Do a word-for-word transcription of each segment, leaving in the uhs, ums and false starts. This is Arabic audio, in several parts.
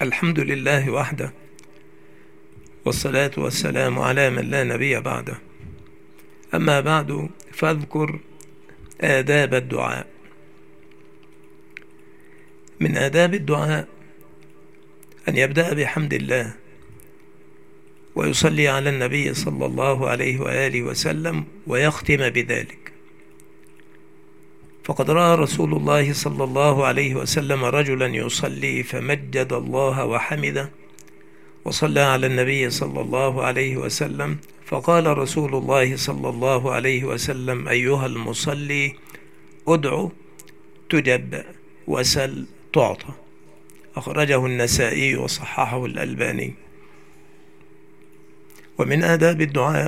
الحمد لله وحده، والصلاة والسلام على من لا نبي بعده. أما بعد، فاذكر آداب الدعاء. من آداب الدعاء أن يبدأ بحمد الله ويصلي على النبي صلى الله عليه وآله وسلم ويختم بذلك. فقد رأى رسول الله صلى الله عليه وسلم رجلا يصلي فمجد الله وحمده وصلى على النبي صلى الله عليه وسلم، فقال رسول الله صلى الله عليه وسلم: أيها المصلي، ادعو تجب وسل تعطى. أخرجه النسائي وصححه الألباني. ومن آداب الدعاء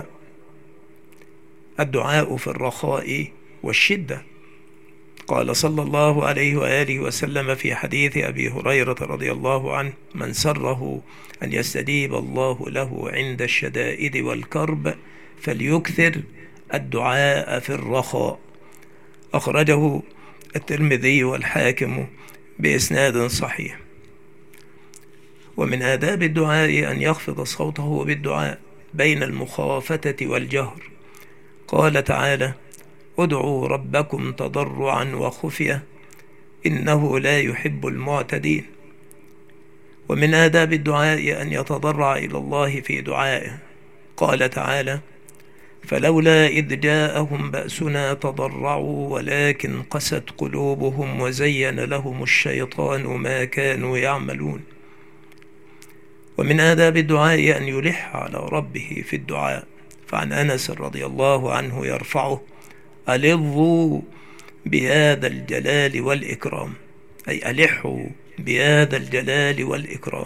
الدعاء في الرخاء والشدة. قال صلى الله عليه وآله وسلم في حديث أبي هريرة رضي الله عنه: من سره أن يستجيب الله له عند الشدائد والكرب فليكثر الدعاء في الرخاء. أخرجه الترمذي والحاكم بإسناد صحيح. ومن آداب الدعاء أن يخفض صوته بالدعاء بين المخافتة والجهر. قال تعالى: ادعوا ربكم تضرعا وخفية إنه لا يحب المعتدين. ومن آداب الدعاء أن يتضرع إلى الله في دعائه. قال تعالى: فلولا إذ جاءهم بأسنا تضرعوا ولكن قست قلوبهم وزين لهم الشيطان ما كانوا يعملون. ومن آداب الدعاء أن يلح على ربه في الدعاء. فعن أنس رضي الله عنه يرفعه: ألظوا بهذا الجلال والإكرام، أي ألحوا بهذا الجلال والإكرام.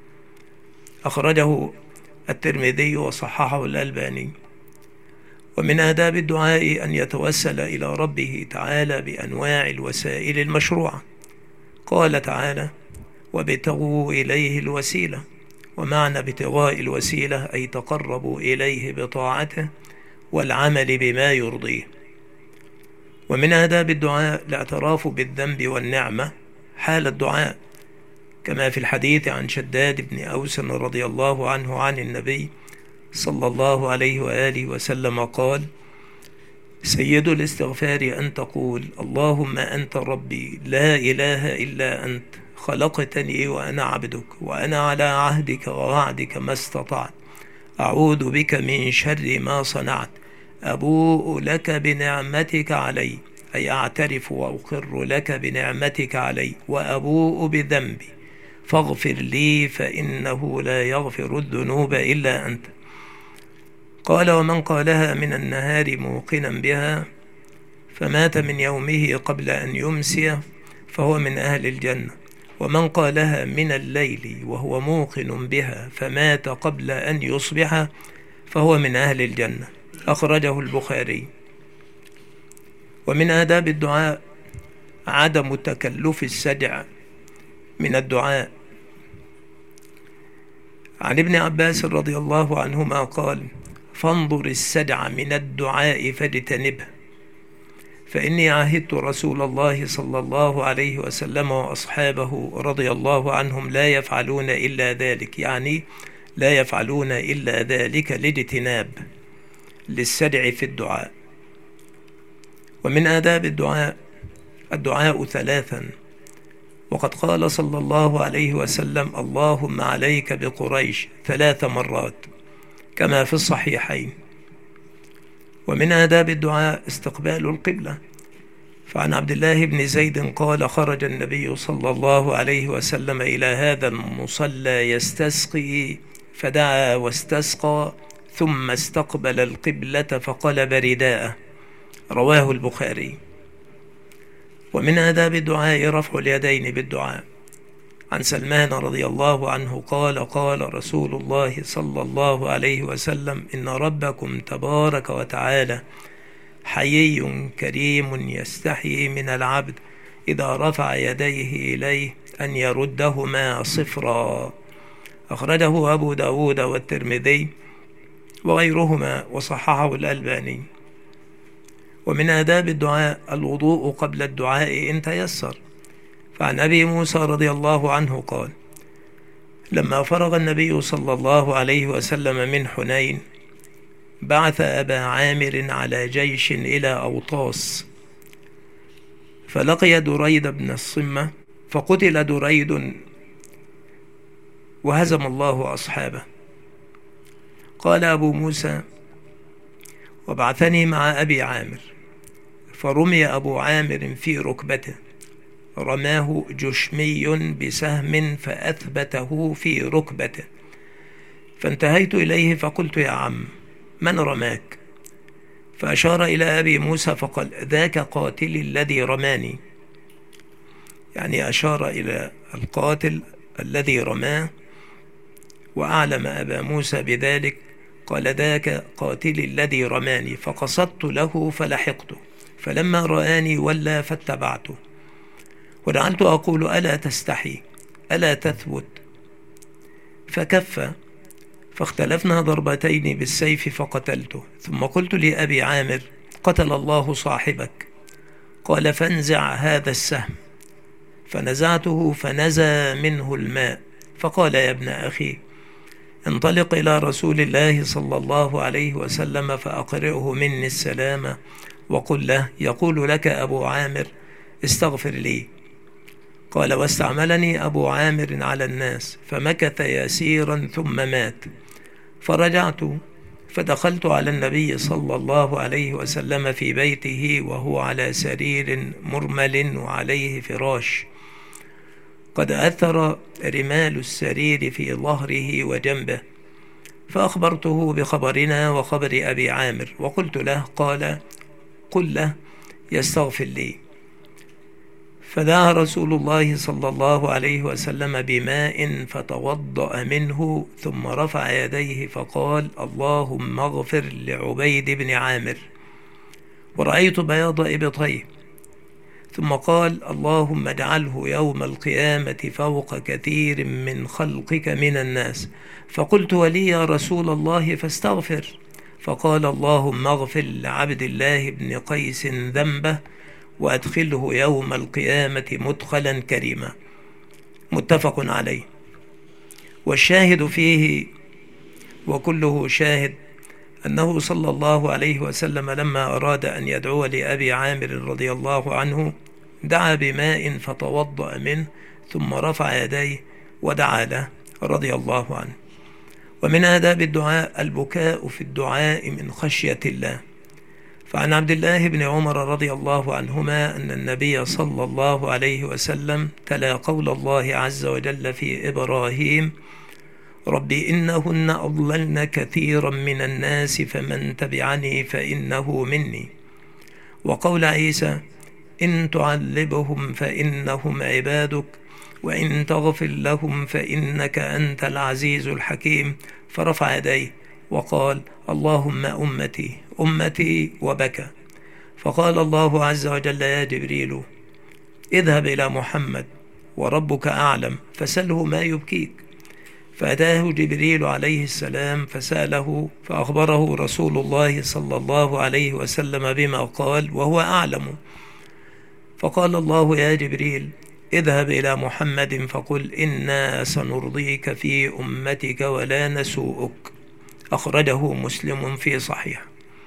أخرجه الترمذي وصححه الألباني. ومن آداب الدعاء أن يتوسل إلى ربه تعالى بأنواع الوسائل المشروعة. قال تعالى: وابتغوا إليه الوسيلة. ومعنى ابتغاء الوسيلة أي تقربوا إليه بطاعته والعمل بما يرضيه. ومن آداب الدعاء الاعتراف بالذنب والنعمة حال الدعاء، كما في الحديث عن شداد بن أوس رضي الله عنه عن النبي صلى الله عليه وآله وسلم قال: سيد الاستغفار أن تقول: اللهم أنت ربي لا إله إلا أنت، خلقتني وأنا عبدك، وأنا على عهدك ووعدك ما استطعت، أعوذ بك من شر ما صنعت، أبوء لك بنعمتك علي، أي أعترف وأقر لك بنعمتك علي، وأبوء بذنبي فاغفر لي فإنه لا يغفر الذنوب إلا أنت. قال: ومن قالها من النهار موقنا بها فمات من يومه قبل أن يمسي فهو من أهل الجنة، ومن قالها من الليل وهو موقن بها فمات قبل أن يصبح فهو من أهل الجنة. أخرجه البخاري. ومن آداب الدعاء عدم تكلف السجع من الدعاء. عن ابن عباس رضي الله عنهما قال: فانظر السجع من الدعاء فاجتنبه، فإني عاهدت رسول الله صلى الله عليه وسلم وأصحابه رضي الله عنهم لا يفعلون إلا ذلك، يعني لا يفعلون إلا ذلك لاجتناب للسجع في الدعاء. ومن آداب الدعاء الدعاء ثلاثا. وقد قال صلى الله عليه وسلم: اللهم عليك بقريش ثلاث مرات، كما في الصحيحين. ومن آداب الدعاء استقبال القبلة. فعن عبد الله بن زيد قال: خرج النبي صلى الله عليه وسلم إلى هذا المصلى يستسقي، فدعا واستسقى ثم استقبل القبلة فقلب رداءه. رواه البخاري. ومن آداب الدعاء رفع اليدين بالدعاء. عن سلمان رضي الله عنه قال: قال رسول الله صلى الله عليه وسلم: إن ربكم تبارك وتعالى حيي كريم يستحيي من العبد إذا رفع يديه إليه أن يردهما صفرا. أخرجه أبو داود والترمذي وغيرهما وصححه الألباني. ومن آداب الدعاء الوضوء قبل الدعاء إن تيسر. فعن أبي موسى رضي الله عنه قال: لما فرغ النبي صلى الله عليه وسلم من حنين بعث أبا عامر على جيش إلى أوطاس، فلقي دريد بن الصمة فقتل دريد وهزم الله أصحابه. قال أبو موسى: وبعثني مع أبي عامر، فرمي أبو عامر في ركبته، رماه جشمي بسهم فأثبته في ركبته، فانتهيت إليه فقلت: يا عم، من رماك؟ فأشار إلى أبي موسى فقال: ذاك قاتلي الذي رماني، يعني أشار إلى القاتل الذي رماه، وأعلم أبا موسى بذلك. قال: ذاك قاتلي الذي رماني، فقصدت له فلحقته، فلما رآني ولى فاتبعته، وجعلت أقول: ألا تستحي، ألا تثبت؟ فكف، فاختلفنا ضربتين بالسيف فقتلته. ثم قلت لأبي عامر: قتل الله صاحبك. قال: فانزع هذا السهم. فنزعته فنزى منه الماء، فقال: يا ابن أخي، انطلق إلى رسول الله صلى الله عليه وسلم فأقرئه مني السلام، وقل له: يقول لك أبو عامر استغفر لي. قال: واستعملني أبو عامر على الناس، فمكث يسيرا ثم مات. فرجعت فدخلت على النبي صلى الله عليه وسلم في بيته وهو على سرير مرمل وعليه فراش، قد أثر رمال السرير في ظهره وجنبه، فأخبرته بخبرنا وخبر أبي عامر وقلت له. قال: قل له يستغفر لي. فدعا رسول الله صلى الله عليه وسلم بماء فتوضأ منه، ثم رفع يديه فقال: اللهم اغفر لعبيد بن عامر. ورأيت بياض إبطيه، ثم قال: اللهم اجعله يوم القيامة فوق كثير من خلقك من الناس. فقلت: ولي يا رسول الله فاستغفر. فقال: اللهم اغفر لعبد الله بن قيس ذنبه وأدخله يوم القيامة مدخلا كريما. متفق عليه. والشاهد فيه وكله شاهد أنه صلى الله عليه وسلم لما أراد أن يدعو لأبي عامر رضي الله عنه دعا بماء فتوضأ منه، ثم رفع يديه ودعا له رضي الله عنه. ومن آداب الدعاء البكاء في الدعاء من خشية الله. فعن عبد الله بن عمر رضي الله عنهما أن النبي صلى الله عليه وسلم تلا قول الله عز وجل في إبراهيم: رب إنهن أضللن كثيرا من الناس فمن تبعني فإنه مني. وقول عيسى: إن تعذبهم فإنهم عبادك وإن تغفر لهم فإنك أنت العزيز الحكيم. فرفع يديه وقال: اللهم أمتي أمتي، وبكى. فقال الله عز وجل: يا جبريل اذهب إلى محمد وربك أعلم فسله ما يبكيك. فأتاه جبريل عليه السلام فسأله، فأخبره رسول الله صلى الله عليه وسلم بما قال وهو أعلم. فقال الله: يا جبريل اذهب إلى محمد فقل إنا سنرضيك في أمتك ولا نسوءك. أخرجه مسلم في صحيح.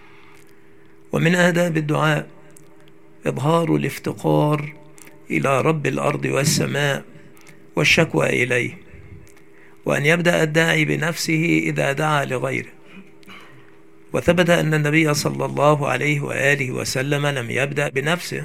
ومن آداب الدعاء إظهار الافتقار إلى رب الأرض والسماء والشكوى إليه، وأن يبدأ الداعي بنفسه إذا دعا لغيره. وثبت أن النبي صلى الله عليه وآله وسلم لم يبدأ بنفسه،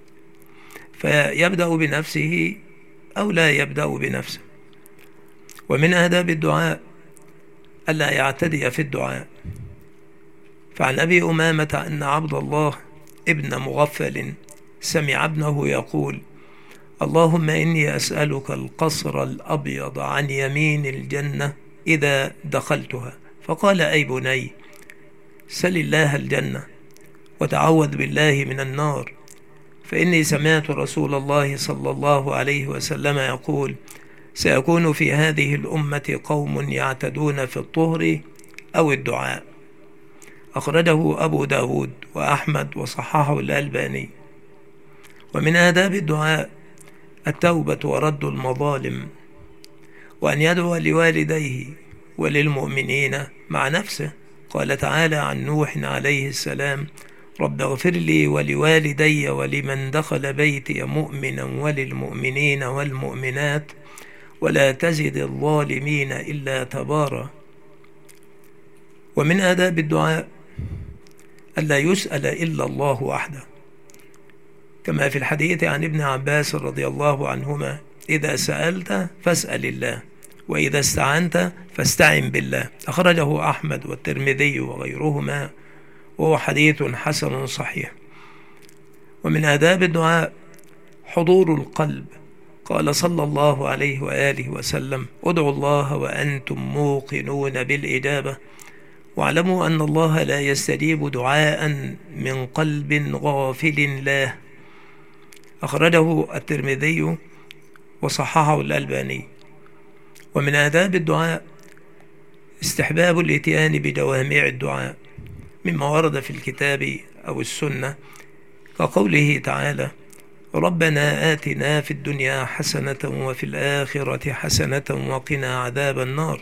فيبدأ بنفسه أو لا يبدأ بنفسه. ومن آداب الدعاء ألا يعتدي في الدعاء. فعن أبي أمامة أن عبد الله ابن مغفل سمع ابنه يقول: اللهم إني أسألك القصر الأبيض عن يمين الجنة إذا دخلتها. فقال: أي بني، سل الله الجنة وتعوذ بالله من النار، فإني سمعت رسول الله صلى الله عليه وسلم يقول: سيكون في هذه الأمة قوم يعتدون في الطهر أو الدعاء. أخرجه أبو داود وأحمد وصححه الألباني. ومن آداب الدعاء التوبة ورد المظالم. وأن يدعو لوالديه وللمؤمنين مع نفسه. قال تعالى عن نوح عليه السلام: رب اغفر لي ولوالدي ولمن دخل بيتي مؤمنا وللمؤمنين والمؤمنات ولا تزد الظالمين إلا تبارا. ومن آداب الدعاء ألا يسأل إلا الله وحده، كما في الحديث عن ابن عباس رضي الله عنهما: إذا سألت فاسأل الله، وإذا استعنت فاستعن بالله. أخرجه أحمد والترمذي وغيرهما، وهو حديث حسن صحيح. ومن آداب الدعاء حضور القلب. قال صلى الله عليه وآله وسلم: ادعوا الله وأنتم موقنون بالإجابة، واعلموا أن الله لا يستجيب دعاء من قلب غافل له. أخرجه الترمذي وصححه الألباني. ومن آداب الدعاء استحباب الإتيان بجوامع الدعاء مما ورد في الكتاب أو السنة، كقوله تعالى: ربنا آتنا في الدنيا حسنة وفي الآخرة حسنة وقنا عذاب النار.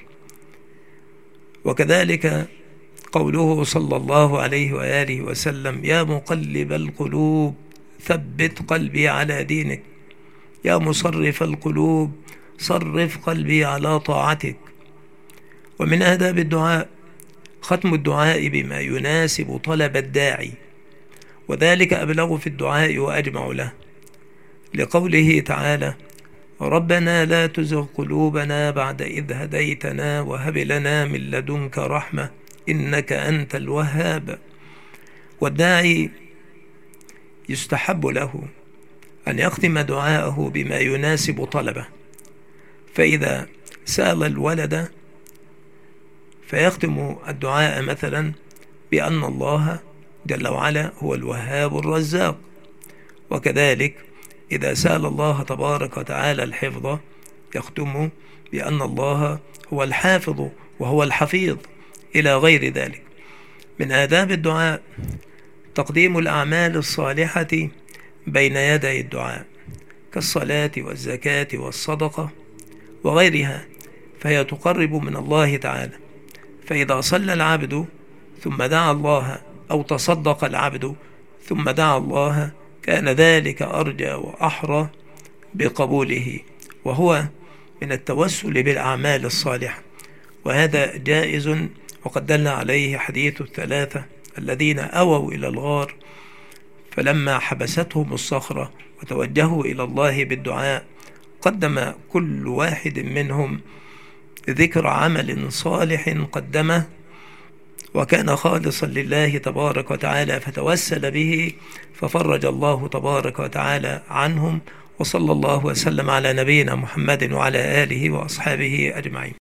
وكذلك قوله صلى الله عليه وآله وسلم: يا مقلب القلوب ثبت قلبي على دينك، يا مصرف القلوب صرف قلبي على طاعتك. ومن آداب الدعاء ختم الدعاء بما يناسب طلب الداعي، وذلك أبلغ في الدعاء وأجمع له، لقوله تعالى: ربنا لا تزغ قلوبنا بعد إذ هديتنا وهب لنا من لدنك رحمة إنك أنت الوهاب. والداعي يستحب له أن يختم دعاءه بما يناسب طلبه، فإذا سأل الولد فيختم الدعاء مثلا بأن الله جل وعلا هو الوهاب الرزاق. وكذلك إذا سأل الله تبارك وتعالى الحفظ يختم بأن الله هو الحافظ وهو الحفيظ إلى غير ذلك. من آداب الدعاء تقديم الأعمال الصالحة بين يدي الدعاء كالصلاة والزكاة والصدقة وغيرها، فهي تقرب من الله تعالى. فإذا صلى العبد ثم دعا الله أو تصدق العبد ثم دعا الله كان ذلك أرجى وأحرى بقبوله، وهو من التوسل بالأعمال الصالحة، وهذا جائز. وقد دل عليه حديث الثلاثة الذين أووا إلى الغار فلما حبستهم الصخرة وتوجهوا إلى الله بالدعاء قدم كل واحد منهم ذكر عمل صالح قدمه وكان خالصا لله تبارك وتعالى فتوسل به ففرج الله تبارك وتعالى عنهم. وصلى الله وسلم على نبينا محمد وعلى آله وأصحابه أجمعين.